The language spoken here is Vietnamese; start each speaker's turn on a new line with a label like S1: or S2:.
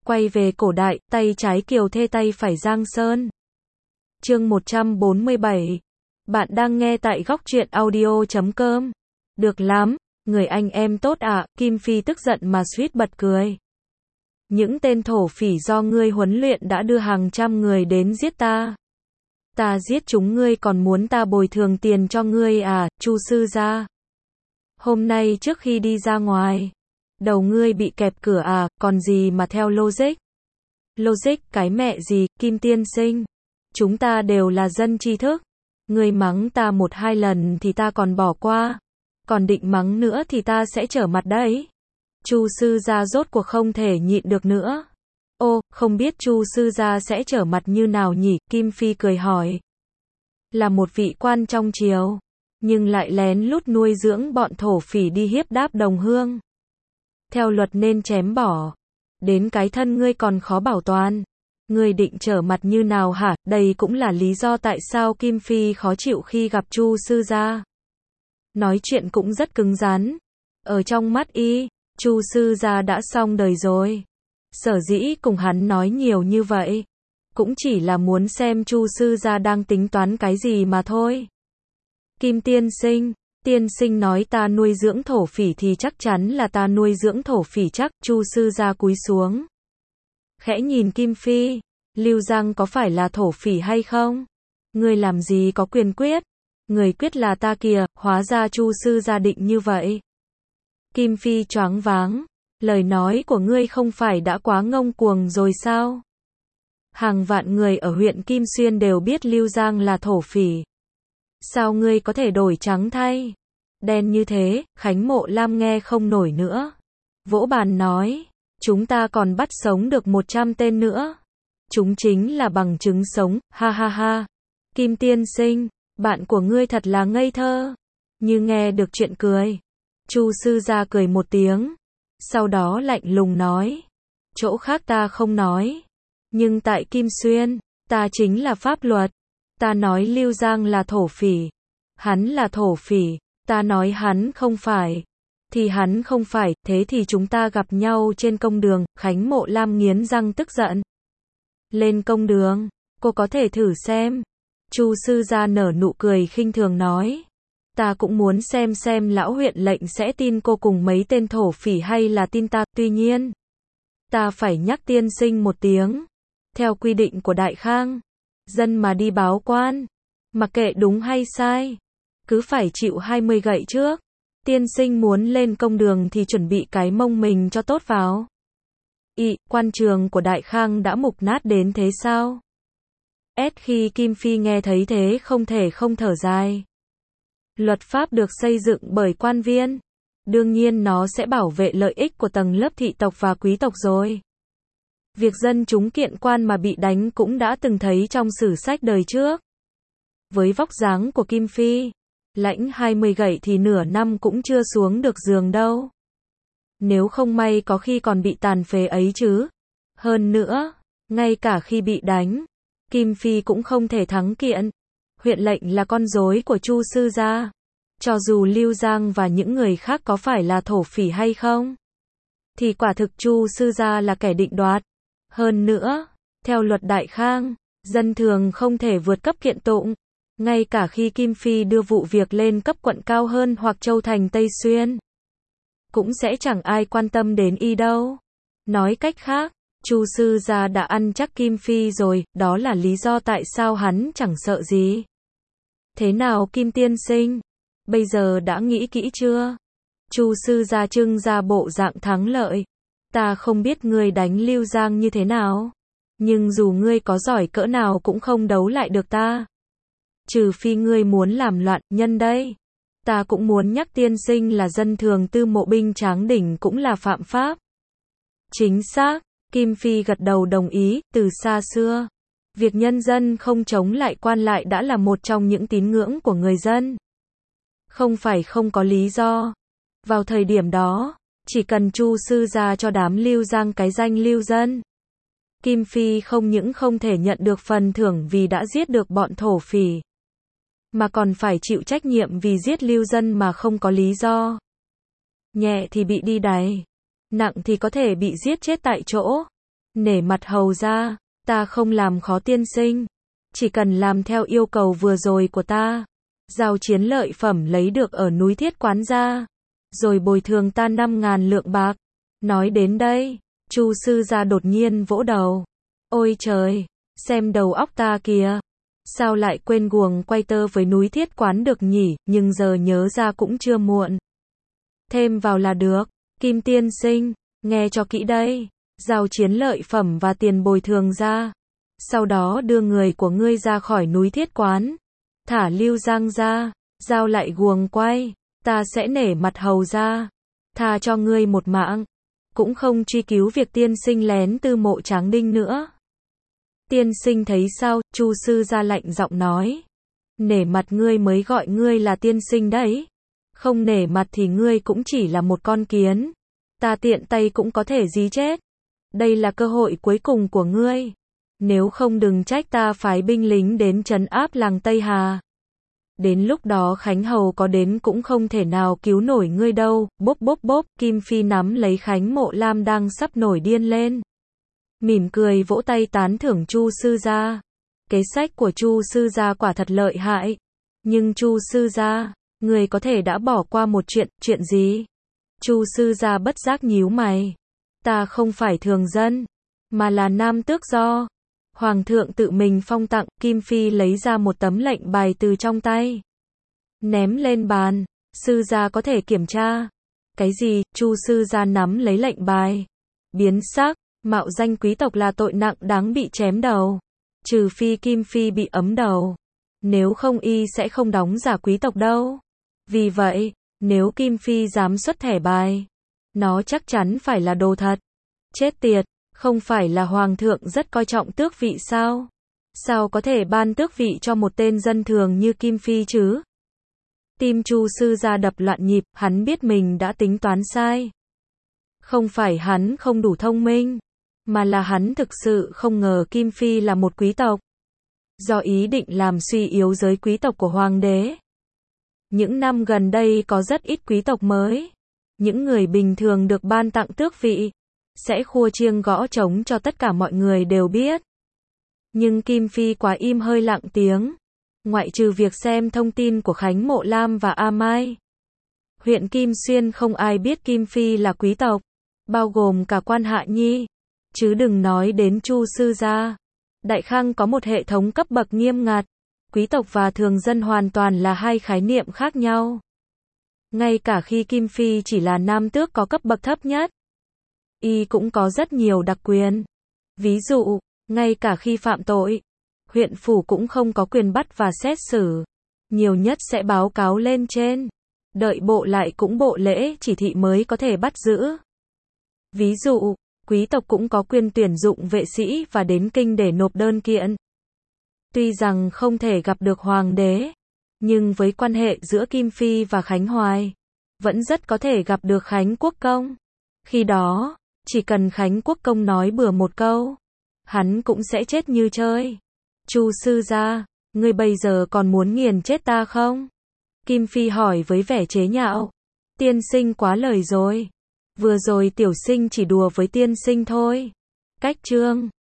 S1: Quay về cổ đại, tay trái Kiều Thê tay phải Giang Sơn. Chương 147. Bạn đang nghe tại góc truyện audio.com. Được lắm, người anh em tốt ạ, Kim Phi tức giận mà suýt bật cười. Những tên thổ phỉ do ngươi huấn luyện đã đưa hàng trăm người đến giết ta. Ta giết chúng ngươi còn muốn ta bồi thường tiền cho ngươi à, Chu sư gia. Hôm nay trước khi đi ra ngoài, đầu ngươi bị kẹp cửa à, còn gì mà theo logic. Logic cái mẹ gì, Kim tiên sinh. Chúng ta đều là dân tri thức. Ngươi mắng ta 1-2 lần thì ta còn bỏ qua. Còn định mắng nữa thì ta sẽ trở mặt đấy. Chu sư gia rốt cuộc không thể nhịn được nữa. Ô, không biết Chu sư gia sẽ trở mặt như nào nhỉ, Kim Phi cười hỏi. Là một vị quan trong triều, nhưng lại lén lút nuôi dưỡng bọn thổ phỉ đi hiếp đáp đồng hương. Theo luật nên chém bỏ. Đến cái thân ngươi còn khó bảo toàn. Ngươi định trở mặt như nào hả? Đây cũng là lý do tại sao Kim Phi khó chịu khi gặp Chu sư gia. Nói chuyện cũng rất cứng rắn. Ở trong mắt y, Chu sư gia đã xong đời rồi. Sở dĩ cùng hắn nói nhiều như vậy, cũng chỉ là muốn xem Chu sư gia đang tính toán cái gì mà thôi. Kim tiên sinh nói ta nuôi dưỡng thổ phỉ thì chắc chắn là ta nuôi dưỡng thổ phỉ chắc. Chu sư gia cúi xuống, khẽ nhìn Kim Phi, Lưu Giang có phải là thổ phỉ hay không? Ngươi làm gì có quyền quyết? Người quyết là ta kìa, hóa ra Chu sư gia định như vậy. Kim Phi choáng váng, lời nói của ngươi không phải đã quá ngông cuồng rồi sao? Hàng vạn người ở huyện Kim Xuyên đều biết Lưu Giang là thổ phỉ. Sao ngươi có thể đổi trắng thay đen như thế? Khánh Mộ Lam nghe không nổi nữa, vỗ bàn nói, chúng ta còn bắt sống được 100 tên nữa. Chúng chính là bằng chứng sống, ha ha ha. Kim tiên sinh, bạn của ngươi thật là ngây thơ. Như nghe được chuyện cười. Chu sư gia cười một tiếng, sau đó lạnh lùng nói, chỗ khác ta không nói, nhưng tại Kim Xuyên, ta chính là pháp luật. Ta nói Lưu Giang là thổ phỉ, hắn là thổ phỉ. Ta nói hắn không phải, thì hắn không phải. Thế thì chúng ta gặp nhau trên công đường. Khánh Mộ Lam nghiến răng tức giận. Lên công đường, cô có thể thử xem. Chu sư gia nở nụ cười khinh thường nói, ta cũng muốn xem lão huyện lệnh sẽ tin cô cùng mấy tên thổ phỉ hay là tin ta. Tuy nhiên, ta phải nhắc tiên sinh một tiếng. Theo quy định của Đại Khang, dân mà đi báo quan, mặc kệ đúng hay sai, cứ phải chịu 20 gậy trước. Tiên sinh muốn lên công đường thì chuẩn bị cái mông mình cho tốt vào. Quan trường của Đại Khang đã mục nát đến thế sao? Khi Kim Phi nghe thấy thế không thể không thở dài. Luật pháp được xây dựng bởi quan viên, đương nhiên nó sẽ bảo vệ lợi ích của tầng lớp thị tộc và quý tộc rồi. Việc dân chúng kiện quan mà bị đánh cũng đã từng thấy trong sử sách đời trước. Với vóc dáng của Kim Phi, lãnh 20 gậy thì nửa năm cũng chưa xuống được giường đâu. Nếu không may có khi còn bị tàn phế ấy chứ. Hơn nữa, ngay cả khi bị đánh, Kim Phi cũng không thể thắng kiện. Huyện lệnh là con rối của Chu sư gia. Cho dù Lưu Giang và những người khác có phải là thổ phỉ hay không, thì quả thực Chu sư gia là kẻ định đoạt. Hơn nữa, theo luật Đại Khang, dân thường không thể vượt cấp kiện tụng. Ngay cả khi Kim Phi đưa vụ việc lên cấp quận cao hơn hoặc châu thành Tây Xuyên, cũng sẽ chẳng ai quan tâm đến y đâu. Nói cách khác, Chu sư gia đã ăn chắc Kim Phi rồi, đó là lý do tại sao hắn chẳng sợ gì. Thế nào Kim tiên sinh? Bây giờ đã nghĩ kỹ chưa? Chu sư gia trưng ra bộ dạng thắng lợi. Ta không biết ngươi đánh Lưu Giang như thế nào, nhưng dù ngươi có giỏi cỡ nào cũng không đấu lại được ta. Trừ phi ngươi muốn làm loạn. Nhân đây, ta cũng muốn nhắc tiên sinh là dân thường tư mộ binh tráng đỉnh cũng là phạm pháp. Chính xác, Kim Phi gật đầu đồng ý. Từ xa xưa, việc nhân dân không chống lại quan lại đã là một trong những tín ngưỡng của người dân. Không phải không có lý do. Vào thời điểm đó, chỉ cần Chu sư gia cho đám Lưu Giang cái danh lưu dân, Kim Phi không những không thể nhận được phần thưởng vì đã giết được bọn thổ phỉ, mà còn phải chịu trách nhiệm vì giết lưu dân mà không có lý do. Nhẹ thì bị đi đày, nặng thì có thể bị giết chết tại chỗ. Nể mặt hầu ra, ta không làm khó tiên sinh. Chỉ cần làm theo yêu cầu vừa rồi của ta. Giao chiến lợi phẩm lấy được ở núi Thiết Quán ra. Rồi bồi thường ta 5.000 lượng bạc. Nói đến đây, Chu sư gia đột nhiên vỗ đầu. Ôi trời, xem đầu óc ta kìa. Sao lại quên guồng quay tơ với núi Thiết Quán được nhỉ, nhưng giờ nhớ ra cũng chưa muộn. Thêm vào là được. Kim tiên sinh, nghe cho kỹ đây. Giao chiến lợi phẩm và tiền bồi thường ra. Sau đó đưa người của ngươi ra khỏi núi Thiết Quán. Thả Lưu Giang ra. Giao lại guồng quay. Ta sẽ nể mặt hầu ra. Tha cho ngươi một mạng. Cũng không truy cứu việc tiên sinh lén tư mộ Tráng Đinh nữa. Tiên sinh thấy sao? Chu sư gia lạnh giọng nói. Nể mặt ngươi mới gọi ngươi là tiên sinh đấy. Không nể mặt thì ngươi cũng chỉ là một con kiến. Ta tiện tay cũng có thể dí chết. Đây là cơ hội cuối cùng của ngươi. Nếu không đừng trách ta phái binh lính đến trấn áp làng Tây Hà. Đến lúc đó Khánh Hầu có đến cũng không thể nào cứu nổi ngươi đâu. Bốp bốp bốp, Kim Phi nắm lấy Khánh Mộ Lam đang sắp nổi điên lên. Mỉm cười vỗ tay tán thưởng Chu sư gia. Kế sách của Chu sư gia quả thật lợi hại. Nhưng Chu sư gia, người có thể đã bỏ qua một chuyện gì? Chu sư gia bất giác nhíu mày. Ta không phải thường dân, mà là nam tước do Hoàng thượng tự mình phong tặng. Kim Phi lấy ra một tấm lệnh bài từ trong tay. Ném lên bàn, sư gia có thể kiểm tra. Cái gì? Chu sư gia nắm lấy lệnh bài. Biến sắc, mạo danh quý tộc là tội nặng đáng bị chém đầu. Trừ phi Kim Phi bị ấm đầu. Nếu không y sẽ không đóng giả quý tộc đâu. Vì vậy, nếu Kim Phi dám xuất thẻ bài, nó chắc chắn phải là đồ thật. Chết tiệt, không phải là Hoàng thượng rất coi trọng tước vị sao? Sao có thể ban tước vị cho một tên dân thường như Kim Phi chứ? Tim Chu sư gia đập loạn nhịp, hắn biết mình đã tính toán sai. Không phải hắn không đủ thông minh, mà là hắn thực sự không ngờ Kim Phi là một quý tộc. Do ý định làm suy yếu giới quý tộc của Hoàng đế. Những năm gần đây có rất ít quý tộc mới. Những người bình thường được ban tặng tước vị sẽ khua chiêng gõ trống cho tất cả mọi người đều biết. Nhưng Kim Phi quá im hơi lặng tiếng. Ngoại trừ việc xem thông tin của Khánh Mộ Lam và A Mai, huyện Kim Xuyên không ai biết Kim Phi là quý tộc, bao gồm cả quan Hạ Nhi. Chứ đừng nói đến Chu sư gia. Đại Khang có một hệ thống cấp bậc nghiêm ngặt. Quý tộc và thường dân hoàn toàn là hai khái niệm khác nhau. Ngay cả khi Kim Phi chỉ là nam tước có cấp bậc thấp nhất, y cũng có rất nhiều đặc quyền. Ví dụ, ngay cả khi phạm tội, huyện phủ cũng không có quyền bắt và xét xử. Nhiều nhất sẽ báo cáo lên trên. Đợi bộ lại cũng bộ lễ chỉ thị mới có thể bắt giữ. Ví dụ, quý tộc cũng có quyền tuyển dụng vệ sĩ và đến kinh để nộp đơn kiện. Tuy rằng không thể gặp được Hoàng đế, nhưng với quan hệ giữa Kim Phi và Khánh Hoài, vẫn rất có thể gặp được Khánh Quốc Công. Khi đó, chỉ cần Khánh Quốc Công nói bừa một câu, hắn cũng sẽ chết như chơi. Chu sư gia, ngươi bây giờ còn muốn nghiền chết ta không? Kim Phi hỏi với vẻ chế nhạo. Tiên sinh quá lời rồi. Vừa rồi tiểu sinh chỉ đùa với tiên sinh thôi. Cách chương